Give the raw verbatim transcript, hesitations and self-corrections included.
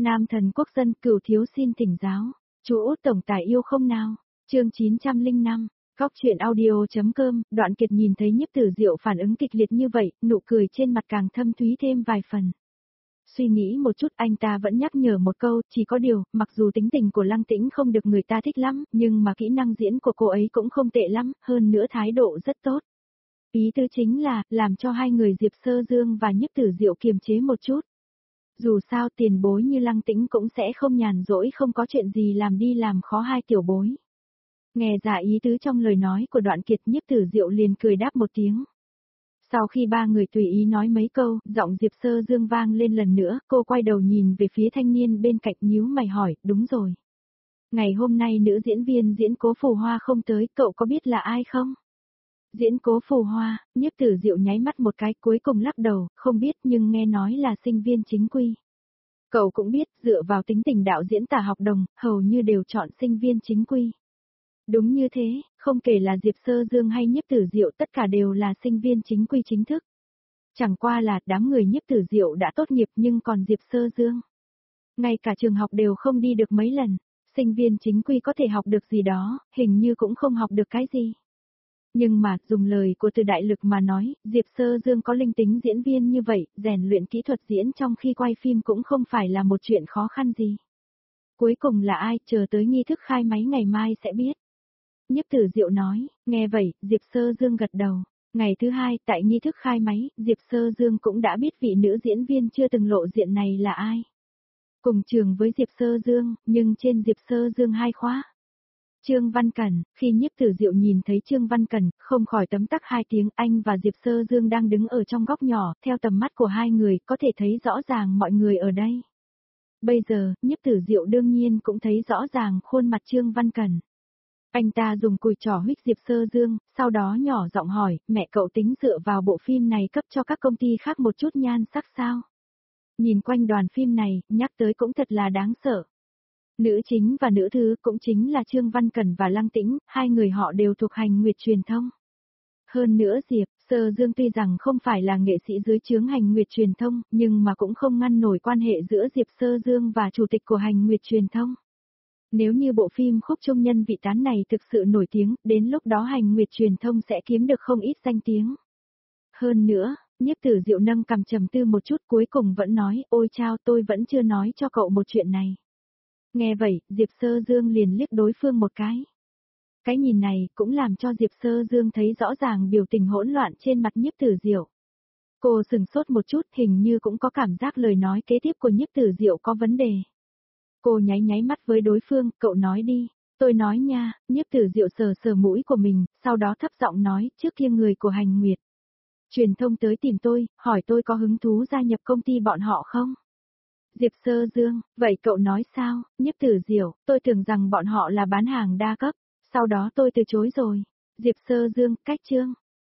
Nam thần quốc dân cửu thiếu xin thỉnh giáo. Chú Út tổng tài yêu không nào? Chương chín trăm lẻ năm, Cóc truyện audio.com, Đoạn Kiệt nhìn thấy Nhiếp Tử Diệu phản ứng kịch liệt như vậy, nụ cười trên mặt càng thâm thúy thêm vài phần. Suy nghĩ một chút anh ta vẫn nhắc nhở một câu, chỉ có điều, mặc dù tính tình của Lăng Tĩnh không được người ta thích lắm, nhưng mà kỹ năng diễn của cô ấy cũng không tệ lắm, hơn nữa thái độ rất tốt. Ý tứ chính là, làm cho hai người Diệp Sơ Dương và Nhiếp Tử Diệu kiềm chế một chút. Dù sao tiền bối như Lăng Tĩnh cũng sẽ không nhàn rỗi không có chuyện gì làm đi làm khó hai tiểu bối. Nghe ra ý tứ trong lời nói của Đoạn Kiệt, Nhiếp Tử Diệu liền cười đáp một tiếng. Sau khi ba người tùy ý nói mấy câu, giọng Diệp Sơ Dương vang lên lần nữa, cô quay đầu nhìn về phía thanh niên bên cạnh nhíu mày hỏi, đúng rồi. Ngày hôm nay nữ diễn viên diễn Cố Phù Hoa không tới, cậu có biết là ai không? Diễn Cố Phù Hoa, Nhiếp Tử Diệu nháy mắt một cái cuối cùng lắc đầu, không biết nhưng nghe nói là sinh viên chính quy. Cậu cũng biết, dựa vào tính tình đạo diễn tả học đồng, hầu như đều chọn sinh viên chính quy. Đúng như thế, không kể là Diệp Sơ Dương hay Nhiếp Tử Diệu tất cả đều là sinh viên chính quy chính thức. Chẳng qua là đám người Nhiếp Tử Diệu đã tốt nghiệp nhưng còn Diệp Sơ Dương. Ngay cả trường học đều không đi được mấy lần, sinh viên chính quy có thể học được gì đó, hình như cũng không học được cái gì. Nhưng mà, dùng lời của Từ Đại Lực mà nói, Diệp Sơ Dương có linh tính diễn viên như vậy, rèn luyện kỹ thuật diễn trong khi quay phim cũng không phải là một chuyện khó khăn gì. Cuối cùng là ai, chờ tới nghi thức khai máy ngày mai sẽ biết. Nhiếp Tử Diệu nói, nghe vậy, Diệp Sơ Dương gật đầu. Ngày thứ hai, tại nghi thức khai máy, Diệp Sơ Dương cũng đã biết vị nữ diễn viên chưa từng lộ diện này là ai. Cùng trường với Diệp Sơ Dương, nhưng trên Diệp Sơ Dương hai khóa. Trương Văn Cẩn, khi Nhiếp Tử Diệu nhìn thấy Trương Văn Cẩn, không khỏi tấm tắc hai tiếng, anh và Diệp Sơ Dương đang đứng ở trong góc nhỏ, theo tầm mắt của hai người, có thể thấy rõ ràng mọi người ở đây. Bây giờ, Nhiếp Tử Diệu đương nhiên cũng thấy rõ ràng khuôn mặt Trương Văn Cẩn. Anh ta dùng cùi trỏ huých Diệp Sơ Dương, sau đó nhỏ giọng hỏi, mẹ cậu tính dựa vào bộ phim này cấp cho các công ty khác một chút nhan sắc sao? Nhìn quanh đoàn phim này, nhắc tới cũng thật là đáng sợ. Nữ chính và nữ thứ cũng chính là Trương Văn Cẩn và Lăng Tĩnh, hai người họ đều thuộc hành nguyệt truyền thông. Hơn nữa Diệp Sơ Dương tuy rằng không phải là nghệ sĩ dưới chướng hành nguyệt truyền thông, nhưng mà cũng không ngăn nổi quan hệ giữa Diệp Sơ Dương và chủ tịch của hành nguyệt truyền thông. Nếu như bộ phim Khúc Trung Nhân Vị Tán này thực sự nổi tiếng, đến lúc đó hành nguyệt truyền thông sẽ kiếm được không ít danh tiếng. Hơn nữa, Nhiếp Tử Diệu nâng cằm trầm tư một chút cuối cùng vẫn nói, ôi chao tôi vẫn chưa nói cho cậu một chuyện này. Nghe vậy, Diệp Sơ Dương liền liếc đối phương một cái. Cái nhìn này cũng làm cho Diệp Sơ Dương thấy rõ ràng biểu tình hỗn loạn trên mặt Nhiếp Tử Diệu. Cô sừng sốt một chút, hình như cũng có cảm giác lời nói kế tiếp của Nhiếp Tử Diệu có vấn đề. Cô nháy nháy mắt với đối phương, cậu nói đi. Tôi nói nha, Nhiếp Tử Diệu sờ sờ mũi của mình, sau đó thấp giọng nói, trước kia người của hành nguyệt truyền thông tới tìm tôi, hỏi tôi có hứng thú gia nhập công ty bọn họ không? Diệp Sơ Dương, vậy cậu nói sao? Nhiếp Tử Diệu, tôi tưởng rằng bọn họ là bán hàng đa cấp, sau đó tôi từ chối rồi. Diệp Sơ Dương, cách chương.